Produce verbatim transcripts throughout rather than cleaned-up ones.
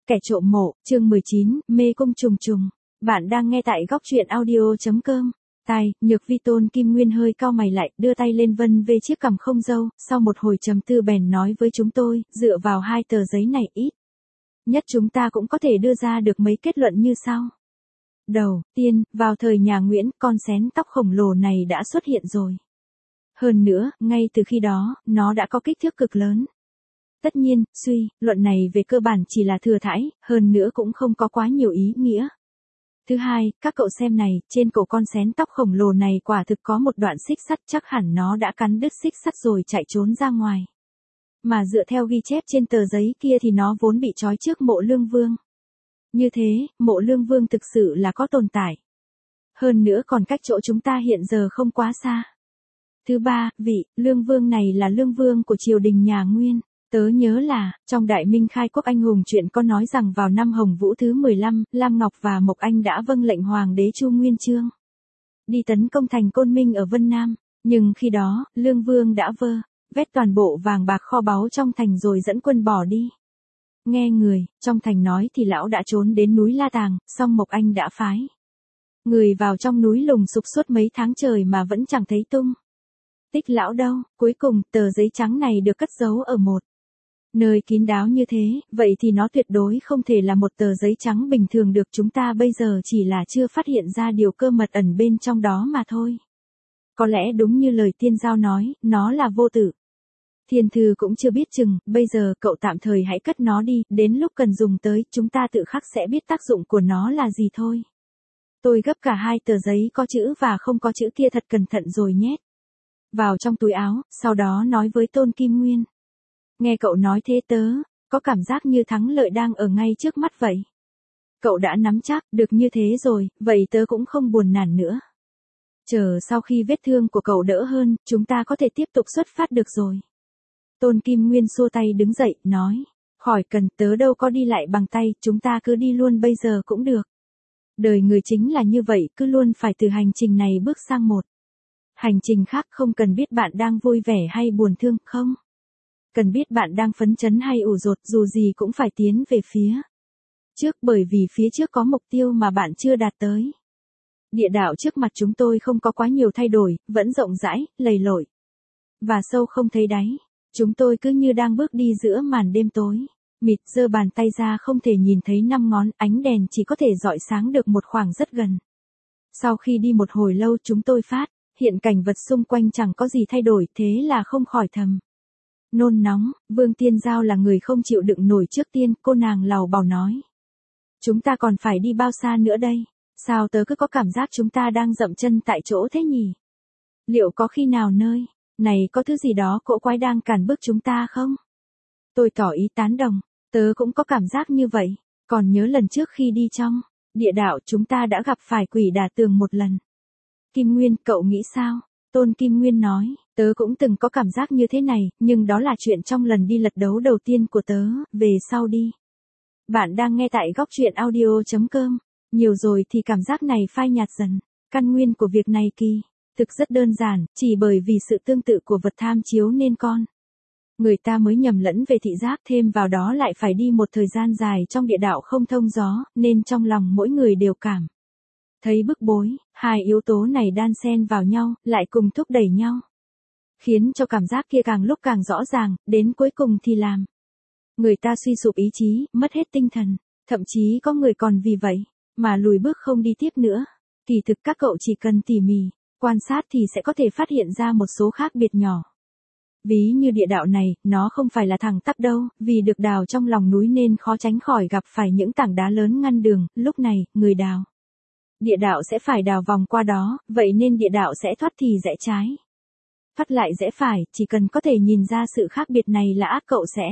Kẻ trộm mộ, chương mười chín, mê cung trùng trùng. Bạn đang nghe tại góc truyện audio.com. Tai, Nhược Vi Tôn Kim Nguyên hơi cau mày lại, đưa tay lên vân về chiếc cằm không râu, sau một hồi trầm tư bèn nói với chúng tôi, dựa vào hai tờ giấy này ít nhất chúng ta cũng có thể đưa ra được mấy kết luận như sau. Đầu tiên, vào thời nhà Nguyễn, con xén tóc khổng lồ này đã xuất hiện rồi. Hơn nữa, ngay từ khi đó, nó đã có kích thước cực lớn. Tất nhiên, suy, luận này về cơ bản chỉ là thừa thãi, hơn nữa cũng không có quá nhiều ý nghĩa. Thứ hai, các cậu xem này, trên cổ con xén tóc khổng lồ này quả thực có một đoạn xích sắt, chắc hẳn nó đã cắn đứt xích sắt rồi chạy trốn ra ngoài. Mà dựa theo ghi chép trên tờ giấy kia thì nó vốn bị trói trước mộ Lương Vương. Như thế, mộ Lương Vương thực sự là có tồn tại. Hơn nữa còn cách chỗ chúng ta hiện giờ không quá xa. Thứ ba, vị Lương Vương này là Lương Vương của triều đình nhà Nguyên. Tớ nhớ là, trong Đại Minh khai quốc anh hùng truyện có nói rằng vào năm Hồng Vũ thứ mười lăm, Lam Ngọc và Mộc Anh đã vâng lệnh Hoàng đế Chu Nguyên Chương đi tấn công thành Côn Minh ở Vân Nam, nhưng khi đó, Lương Vương đã vơ vét toàn bộ vàng bạc kho báu trong thành rồi dẫn quân bỏ đi. Nghe người trong thành nói thì lão đã trốn đến núi La Tàng, song Mộc Anh đã phái người vào trong núi lùng sục suốt mấy tháng trời mà vẫn chẳng thấy tung tích lão đâu. Cuối cùng, tờ giấy trắng này được cất giấu ở một nơi kín đáo như thế, vậy thì nó tuyệt đối không thể là một tờ giấy trắng bình thường được. Chúng ta bây giờ chỉ là chưa phát hiện ra điều cơ mật ẩn bên trong đó mà thôi. Có lẽ đúng như lời tiên giao nói, nó là vô tử. Thiên thư cũng chưa biết chừng, bây giờ cậu tạm thời hãy cất nó đi, đến lúc cần dùng tới, chúng ta tự khắc sẽ biết tác dụng của nó là gì thôi. Tôi gấp cả hai tờ giấy có chữ và không có chữ kia thật cẩn thận rồi nhét vào trong túi áo, sau đó nói với Tôn Kim Nguyên. Nghe cậu nói thế tớ, có cảm giác như thắng lợi đang ở ngay trước mắt vậy. Cậu đã nắm chắc được như thế rồi, vậy tớ cũng không buồn nản nữa. Chờ sau khi vết thương của cậu đỡ hơn, chúng ta có thể tiếp tục xuất phát được rồi. Tôn Kim Nguyên xua tay đứng dậy, nói. Khỏi cần, tớ đâu có đi lại bằng tay, chúng ta cứ đi luôn bây giờ cũng được. Đời người chính là như vậy, cứ luôn phải từ hành trình này bước sang một hành trình khác, không cần biết bạn đang vui vẻ hay buồn thương, không cần biết bạn đang phấn chấn hay ủ rột, dù gì cũng phải tiến về phía trước, bởi vì phía trước có mục tiêu mà bạn chưa đạt tới. Địa đạo trước mặt chúng tôi không có quá nhiều thay đổi, vẫn rộng rãi, lầy lội và sâu không thấy đáy. Chúng tôi cứ như đang bước đi giữa màn đêm tối mịt, giơ bàn tay ra không thể nhìn thấy năm ngón, ánh đèn chỉ có thể rọi sáng được một khoảng rất gần. Sau khi đi một hồi lâu chúng tôi phát hiện cảnh vật xung quanh chẳng có gì thay đổi, thế là không khỏi thầm nôn nóng. Vương Tiên Giao là người không chịu đựng nổi trước tiên, cô nàng lầu bầu nói. Chúng ta còn phải đi bao xa nữa đây? Sao tớ cứ có cảm giác chúng ta đang dậm chân tại chỗ thế nhỉ? Liệu có khi nào nơi này có thứ gì đó cỗ quái đang cản bước chúng ta không? Tôi tỏ ý tán đồng, tớ cũng có cảm giác như vậy. Còn nhớ lần trước khi đi trong địa đạo chúng ta đã gặp phải quỷ đả tường một lần. Kim Nguyên, cậu nghĩ sao? Tôn Kim Nguyên nói, tớ cũng từng có cảm giác như thế này, nhưng đó là chuyện trong lần đi lật đấu đầu tiên của tớ, về sau đi. Bạn đang nghe tại góc truyện audio.com. Nhiều rồi thì cảm giác này phai nhạt dần. Căn nguyên của việc này kỳ thực rất đơn giản, chỉ bởi vì sự tương tự của vật tham chiếu nên con người ta mới nhầm lẫn về thị giác, thêm vào đó lại phải đi một thời gian dài trong địa đạo không thông gió, nên trong lòng mỗi người đều cảm thấy bức bối. Hai yếu tố này đan xen vào nhau, lại cùng thúc đẩy nhau, khiến cho cảm giác kia càng lúc càng rõ ràng, đến cuối cùng thì làm người ta suy sụp ý chí, mất hết tinh thần, thậm chí có người còn vì vậy mà lùi bước không đi tiếp nữa. Kỳ thực các cậu chỉ cần tỉ mỉ quan sát thì sẽ có thể phát hiện ra một số khác biệt nhỏ. Ví như địa đạo này, nó không phải là thẳng tắp đâu, vì được đào trong lòng núi nên khó tránh khỏi gặp phải những tảng đá lớn ngăn đường, lúc này, người đào địa đạo sẽ phải đào vòng qua đó, vậy nên địa đạo sẽ thoát thì rẽ trái, thoát lại rẽ phải. Chỉ cần có thể nhìn ra sự khác biệt này là ác cậu sẽ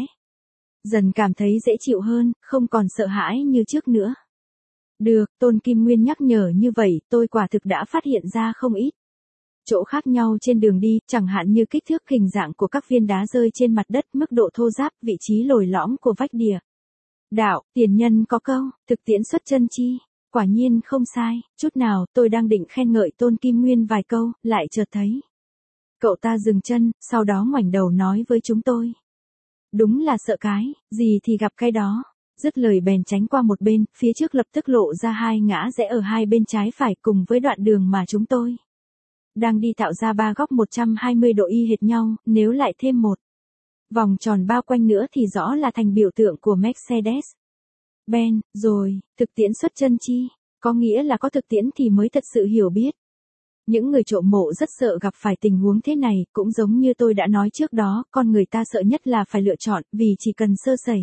dần cảm thấy dễ chịu hơn, không còn sợ hãi như trước nữa. Được, Tôn Kim Nguyên nhắc nhở như vậy, tôi quả thực đã phát hiện ra không ít chỗ khác nhau trên đường đi, chẳng hạn như kích thước hình dạng của các viên đá rơi trên mặt đất, mức độ thô ráp, vị trí lồi lõm của vách địa đạo. Tiền nhân có câu, thực tiễn xuất chân chi. Quả nhiên không sai, chút nào. Tôi đang định khen ngợi Tôn Kim Nguyên vài câu, lại chợt thấy cậu ta dừng chân, sau đó ngoảnh đầu nói với chúng tôi. Đúng là sợ cái gì thì gặp cái đó. Dứt lời bèn tránh qua một bên, phía trước lập tức lộ ra hai ngã rẽ ở hai bên trái phải cùng với đoạn đường mà chúng tôi đang đi tạo ra ba góc một trăm hai mươi độ y hệt nhau, nếu lại thêm một vòng tròn bao quanh nữa thì rõ là thành biểu tượng của Mercedes-Benz, rồi, thực tiễn xuất chân chi, có nghĩa là có thực tiễn thì mới thật sự hiểu biết. Những người trộm mộ rất sợ gặp phải tình huống thế này, cũng giống như tôi đã nói trước đó, con người ta sợ nhất là phải lựa chọn, vì chỉ cần sơ sẩy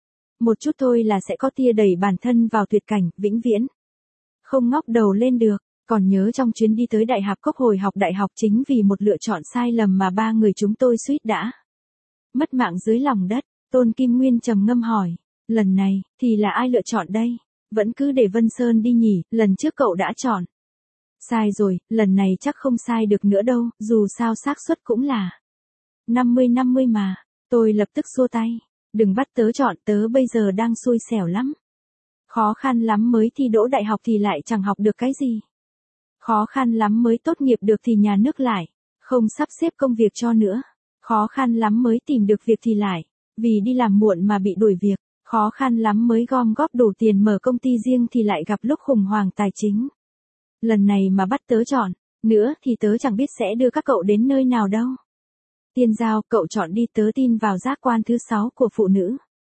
một chút thôi là sẽ có tia đẩy bản thân vào tuyệt cảnh, vĩnh viễn không ngóc đầu lên được. Còn nhớ trong chuyến đi tới Đại Hạp Cốc hồi học đại học, chính vì một lựa chọn sai lầm mà ba người chúng tôi suýt đã mất mạng dưới lòng đất. Tôn Kim Nguyên trầm ngâm hỏi, lần này, thì là ai lựa chọn đây? Vẫn cứ để Vân Sơn đi nhỉ, lần trước cậu đã chọn sai rồi, lần này chắc không sai được nữa đâu, dù sao xác suất cũng là năm mươi năm mươi mà. Tôi lập tức xua tay, đừng bắt tớ chọn, tớ bây giờ đang xui xẻo lắm. Khó khăn lắm mới thi đỗ đại học thì lại chẳng học được cái gì. Khó khăn lắm mới tốt nghiệp được thì nhà nước lại không sắp xếp công việc cho nữa. Khó khăn lắm mới tìm được việc thì lại vì đi làm muộn mà bị đuổi việc. Khó khăn lắm mới gom góp đủ tiền mở công ty riêng thì lại gặp lúc khủng hoảng tài chính. Lần này mà bắt tớ chọn nữa thì tớ chẳng biết sẽ đưa các cậu đến nơi nào đâu. Tiên Giao, cậu chọn đi, tớ tin vào giác quan thứ sáu của phụ nữ.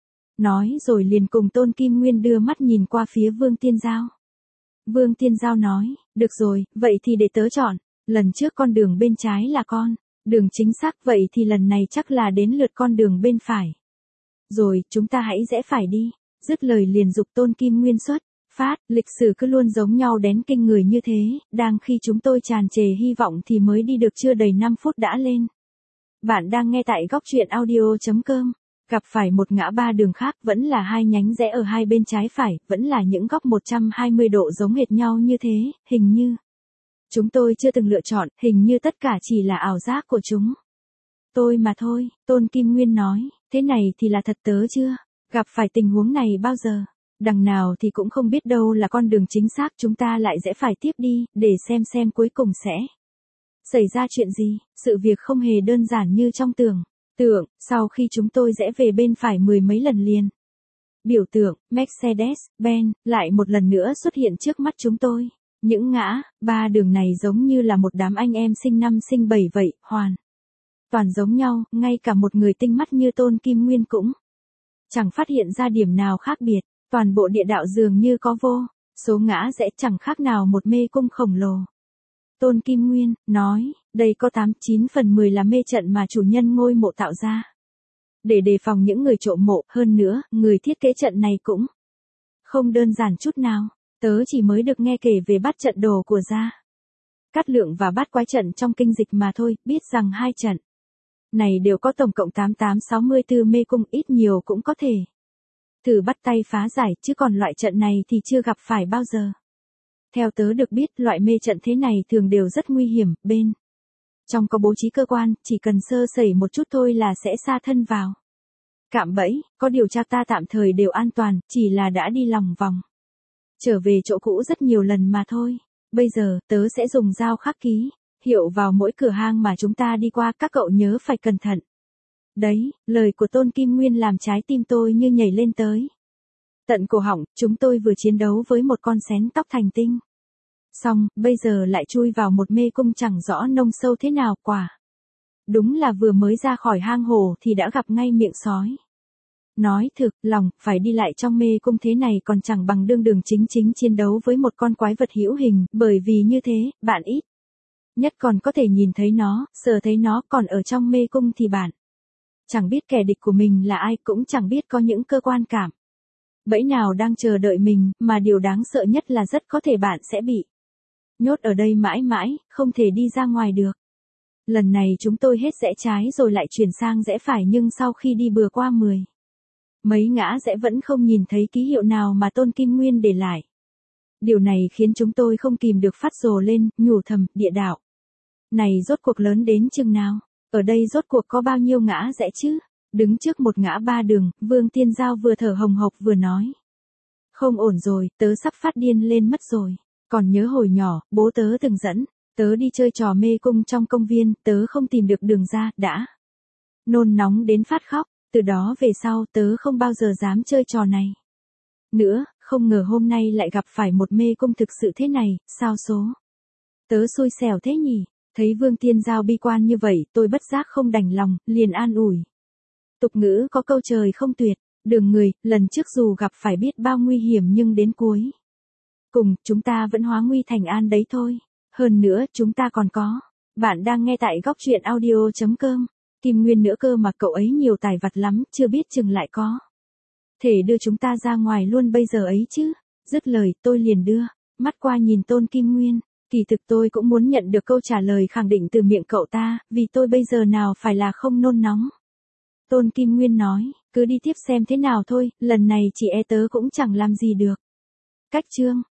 Nói rồi liền cùng Tôn Kim Nguyên đưa mắt nhìn qua phía Vương Tiên Giao. Vương Tiên Giao nói, được rồi, vậy thì để tớ chọn. Lần trước con đường bên trái là con đường chính xác, vậy thì lần này chắc là đến lượt con đường bên phải. Rồi, chúng ta hãy rẽ phải đi. Dứt lời liền dục Tôn Kim Nguyên xuất phát. Lịch sử cứ luôn giống nhau đến kinh người như thế, đang khi chúng tôi tràn trề hy vọng thì mới đi được chưa đầy năm phút đã lên. Bạn đang nghe tại góc truyện audio.com. Gặp phải một ngã ba đường khác, vẫn là hai nhánh rẽ ở hai bên trái phải, vẫn là những góc một trăm hai mươi độ giống hệt nhau như thế, hình như chúng tôi chưa từng lựa chọn, hình như tất cả chỉ là ảo giác của chúng tôi mà thôi. Tôn Kim Nguyên nói, thế này thì là thật tớ chưa gặp phải tình huống này bao giờ. Đằng nào thì cũng không biết đâu là con đường chính xác, chúng ta lại rẽ phải tiếp đi, để xem xem cuối cùng sẽ xảy ra chuyện gì. Sự việc không hề đơn giản như trong tưởng tượng. Sau khi chúng tôi rẽ về bên phải mười mấy lần liền, biểu tượng Mercedes-Benz lại một lần nữa xuất hiện trước mắt chúng tôi. Những ngã ba đường này giống như là một đám anh em sinh năm sinh bảy vậy, hoàn toàn giống nhau, ngay cả một người tinh mắt như Tôn Kim Nguyên cũng chẳng phát hiện ra điểm nào khác biệt. Toàn bộ địa đạo dường như có vô số ngã rẽ, chẳng khác nào một mê cung khổng lồ. Tôn Kim Nguyên nói, đây có tám chín phần mười là mê trận mà chủ nhân ngôi mộ tạo ra để đề phòng những người trộm mộ. Hơn nữa, người thiết kế trận này cũng không đơn giản chút nào. Tớ chỉ mới được nghe kể về bát trận đồ của Gia Cát Lượng và bát quái trận trong kinh dịch mà thôi, biết rằng hai trận này đều có tổng cộng tám tám sáu mươi tư mê cung, ít nhiều cũng có thể thử bắt tay phá giải, chứ còn loại trận này thì chưa gặp phải bao giờ. Theo tớ được biết, loại mê trận thế này thường đều rất nguy hiểm, bên trong có bố trí cơ quan, chỉ cần sơ sẩy một chút thôi là sẽ sa thân vào cạm bẫy. Có điều cha ta tạm thời đều an toàn, chỉ là đã đi lòng vòng trở về chỗ cũ rất nhiều lần mà thôi. Bây giờ, tớ sẽ dùng dao khắc ký hiệu vào mỗi cửa hang mà chúng ta đi qua, các cậu nhớ phải cẩn thận. Đấy, lời của Tôn Kim Nguyên làm trái tim tôi như nhảy lên tới tận cổ họng. Chúng tôi vừa chiến đấu với một con xén tóc thành tinh xong, bây giờ lại chui vào một mê cung chẳng rõ nông sâu thế nào. Quả đúng là vừa mới ra khỏi hang hổ thì đã gặp ngay miệng sói. Nói thực lòng, phải đi lại trong mê cung thế này còn chẳng bằng đương đường chính chính chiến đấu với một con quái vật hữu hình, bởi vì như thế, bạn ít nhất còn có thể nhìn thấy nó, sờ thấy nó, còn ở trong mê cung thì bạn chẳng biết kẻ địch của mình là ai, cũng chẳng biết có những cơ quan cảm bẫy nào đang chờ đợi mình, mà điều đáng sợ nhất là rất có thể bạn sẽ bị nhốt ở đây mãi mãi, không thể đi ra ngoài được. Lần này chúng tôi hết rẽ trái rồi lại chuyển sang rẽ phải, nhưng sau khi đi bừa qua mười mấy ngã rẽ vẫn không nhìn thấy ký hiệu nào mà Tôn Kim Nguyên để lại. Điều này khiến chúng tôi không kìm được phát rồ lên, nhủ thầm, địa đạo này rốt cuộc lớn đến chừng nào? Ở đây rốt cuộc có bao nhiêu ngã rẽ chứ? Đứng trước một ngã ba đường, Vương Tiên Giao vừa thở hồng hộc vừa nói, không ổn rồi, tớ sắp phát điên lên mất rồi. Còn nhớ hồi nhỏ, bố tớ từng dẫn tớ đi chơi trò mê cung trong công viên, tớ không tìm được đường ra, đã nôn nóng đến phát khóc. Từ đó về sau, tớ không bao giờ dám chơi trò này. Nữa, không ngờ hôm nay lại gặp phải một mê cung thực sự thế này, sao số. Tớ xui xẻo thế nhỉ, thấy Vương Tiên Giao bi quan như vậy, tôi bất giác không đành lòng, liền an ủi. Tục ngữ có câu trời không tuyệt, đường người, lần trước dù gặp phải biết bao nguy hiểm nhưng đến cuối cùng, chúng ta vẫn hóa nguy thành an đấy thôi. Hơn nữa, chúng ta còn có. Bạn đang nghe tại góc truyện audio.com. Kim Nguyên nữa cơ mà cậu ấy nhiều tài vặt lắm, chưa biết chừng lại có thể đưa chúng ta ra ngoài luôn bây giờ ấy chứ. Dứt lời, tôi liền đưa mắt qua nhìn Tôn Kim Nguyên. Kỳ thực tôi cũng muốn nhận được câu trả lời khẳng định từ miệng cậu ta, vì tôi bây giờ nào phải là không nôn nóng. Tôn Kim Nguyên nói, cứ đi tiếp xem thế nào thôi, lần này chị e tớ cũng chẳng làm gì được. Cách chương